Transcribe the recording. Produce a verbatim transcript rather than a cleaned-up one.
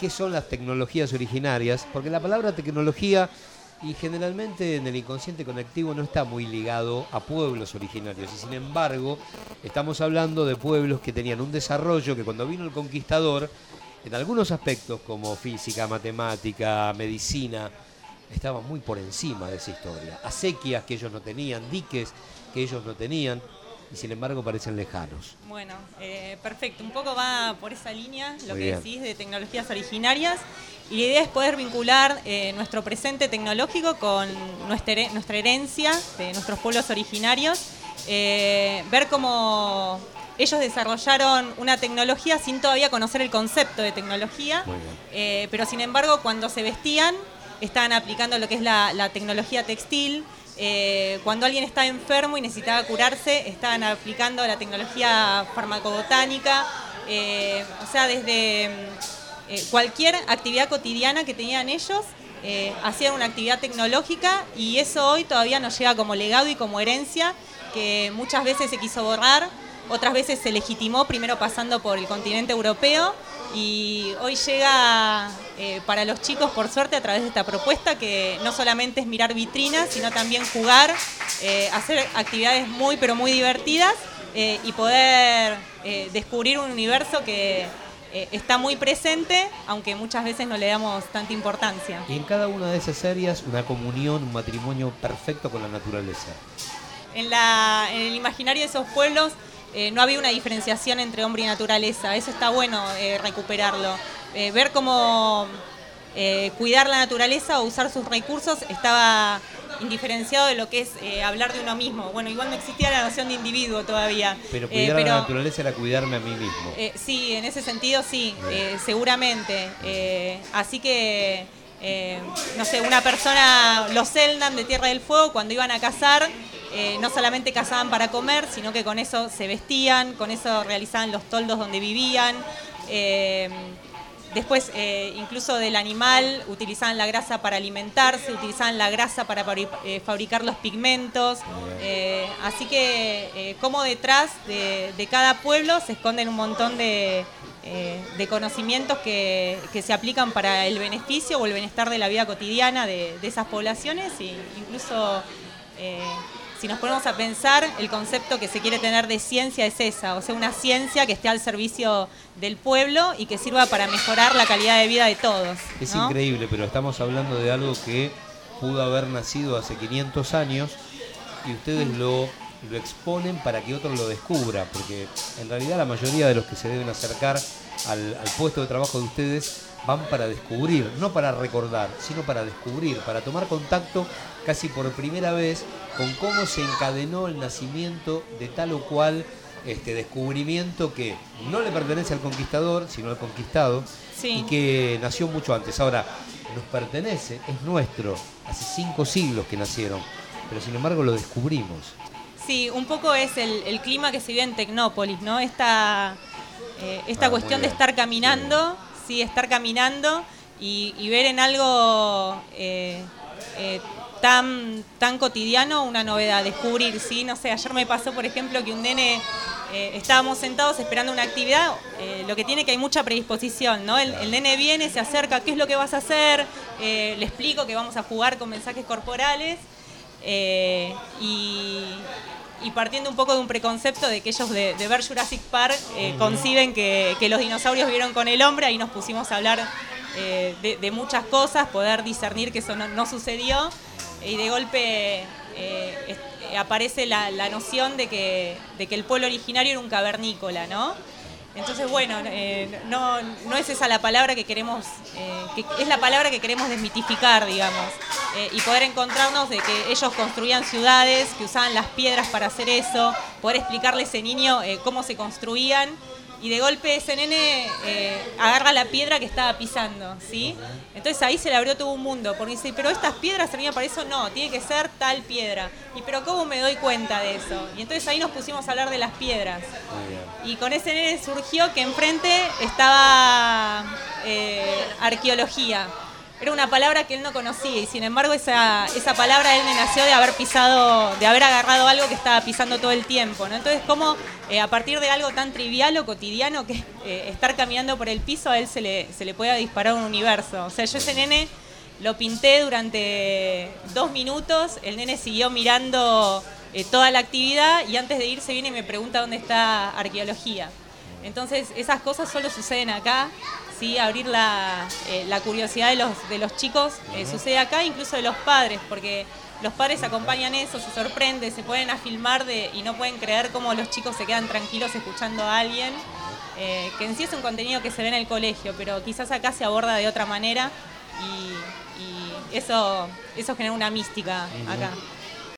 qué son las tecnologías originarias, porque la palabra tecnología y generalmente en el inconsciente colectivo no está muy ligado a pueblos originarios, y sin embargo estamos hablando de pueblos que tenían un desarrollo que cuando vino el conquistador, en algunos aspectos como física, matemática, medicina, estaba muy por encima de esa historia. Acequias que ellos no tenían, diques que ellos no tenían, y sin embargo parecen lejanos. Bueno, eh, perfecto. Un poco va por esa línea lo Muy que bien. decís de tecnologías originarias. Y la idea es poder vincular eh, nuestro presente tecnológico con nuestra, nuestra herencia de nuestros pueblos originarios. Eh, ver cómo ellos desarrollaron una tecnología sin todavía conocer el concepto de tecnología. Muy bien. Eh, pero sin embargo, cuando se vestían, estaban aplicando lo que es la, la tecnología textil. Eh, cuando alguien estaba enfermo y necesitaba curarse, estaban aplicando la tecnología farmacobotánica. Eh, o sea, desde eh, cualquier actividad cotidiana que tenían ellos, eh, hacían una actividad tecnológica, y eso hoy todavía nos llega como legado y como herencia, que muchas veces se quiso borrar, otras veces se legitimó, primero pasando por el continente europeo, y hoy llega eh, para los chicos, por suerte, a través de esta propuesta, que no solamente es mirar vitrinas, sino también jugar, eh, hacer actividades muy, pero muy divertidas, eh, y poder eh, descubrir un universo que eh, está muy presente, aunque muchas veces no le damos tanta importancia. Y en cada una de esas áreas, una comunión, un matrimonio perfecto con la naturaleza. En, la, en el imaginario de esos pueblos, Eh, no había una diferenciación entre hombre y naturaleza. Eso está bueno eh, recuperarlo. Eh, ver cómo eh, cuidar la naturaleza o usar sus recursos estaba indiferenciado de lo que es eh, hablar de uno mismo. Bueno, igual no existía la noción de individuo todavía. Pero cuidar eh, pero, a la naturaleza era cuidarme a mí mismo. Eh, sí, en ese sentido sí, eh, seguramente. Eh, así que, eh, no sé, una persona, los Zeldan de Tierra del Fuego, cuando iban a cazar, Eh, no solamente cazaban para comer, sino que con eso se vestían, con eso realizaban los toldos donde vivían. Eh, después, eh, incluso del animal, utilizaban la grasa para alimentarse, utilizaban la grasa para eh, fabricar los pigmentos. Eh, así que, eh, como detrás de, de cada pueblo se esconden un montón de, eh, de conocimientos que, que se aplican para el beneficio o el bienestar de la vida cotidiana de, de esas poblaciones, e incluso... Eh, Si nos ponemos a pensar, el concepto que se quiere tener de ciencia es esa, o sea, una ciencia que esté al servicio del pueblo y que sirva para mejorar la calidad de vida de todos, ¿no? Es increíble, pero estamos hablando de algo que pudo haber nacido hace quinientos años y ustedes lo, lo exponen para que otro lo descubra, porque en realidad la mayoría de los que se deben acercar al, al puesto de trabajo de ustedes van para descubrir, no para recordar, sino para descubrir, para tomar contacto casi por primera vez con cómo se encadenó el nacimiento de tal o cual este descubrimiento que no le pertenece al conquistador, sino al conquistado, sí. Y que nació mucho antes. Ahora, nos pertenece, es nuestro, hace cinco siglos que nacieron, pero sin embargo lo descubrimos. Sí, un poco es el, el clima que se vive en Tecnópolis, ¿no? Esta, eh, esta ah, cuestión de estar caminando, sí, sí estar caminando y, y ver en algo eh, eh, tan, tan cotidiano una novedad, descubrir, ¿sí? No sé, ayer me pasó, por ejemplo, que un nene, eh, estábamos sentados esperando una actividad, eh, lo que tiene que hay mucha predisposición, ¿no? El, el nene viene, se acerca, ¿qué es lo que vas a hacer? Eh, le explico que vamos a jugar con mensajes corporales, eh, y, y partiendo un poco de un preconcepto de que ellos de, de ver Jurassic Park eh, conciben que, que los dinosaurios vivieron con el hombre, ahí nos pusimos a hablar eh, de, de muchas cosas, poder discernir que eso no, no sucedió. Y de golpe eh, eh, aparece la, la noción de que, de que el pueblo originario era un cavernícola, ¿no? Entonces, bueno, eh, no, no es esa la palabra que queremos, eh, que es la palabra que queremos desmitificar, digamos, eh, y poder encontrarnos de que ellos construían ciudades, que usaban las piedras para hacer eso, poder explicarle a ese niño eh, cómo se construían. Y de golpe ese nene eh, agarra la piedra que estaba pisando, ¿sí? Entonces ahí se le abrió todo un mundo, porque dice, pero estas piedras servían para eso, no, tiene que ser tal piedra. Y pero ¿cómo me doy cuenta de eso? Y entonces ahí nos pusimos a hablar de las piedras. Y con ese nene surgió que enfrente estaba eh, arqueología. era una palabra que él no conocía y sin embargo esa, esa palabra él me nació de haber pisado, de haber agarrado algo que estaba pisando todo el tiempo, ¿no? Entonces como eh, a partir de algo tan trivial o cotidiano que eh, estar caminando por el piso a él se le, se le puede disparar un universo. O sea, yo ese nene lo pinté durante dos minutos, el nene siguió mirando eh, toda la actividad y antes de irse viene y me pregunta dónde está arqueología. Entonces esas cosas solo suceden acá. Sí, abrir la, eh, la curiosidad de los, de los chicos eh, sucede acá, incluso de los padres, porque los padres acompañan eso, se sorprenden, se ponen a filmar de, y no pueden creer cómo los chicos se quedan tranquilos escuchando a alguien, eh, que en sí es un contenido que se ve en el colegio, pero quizás acá se aborda de otra manera y, y eso, eso genera una mística acá.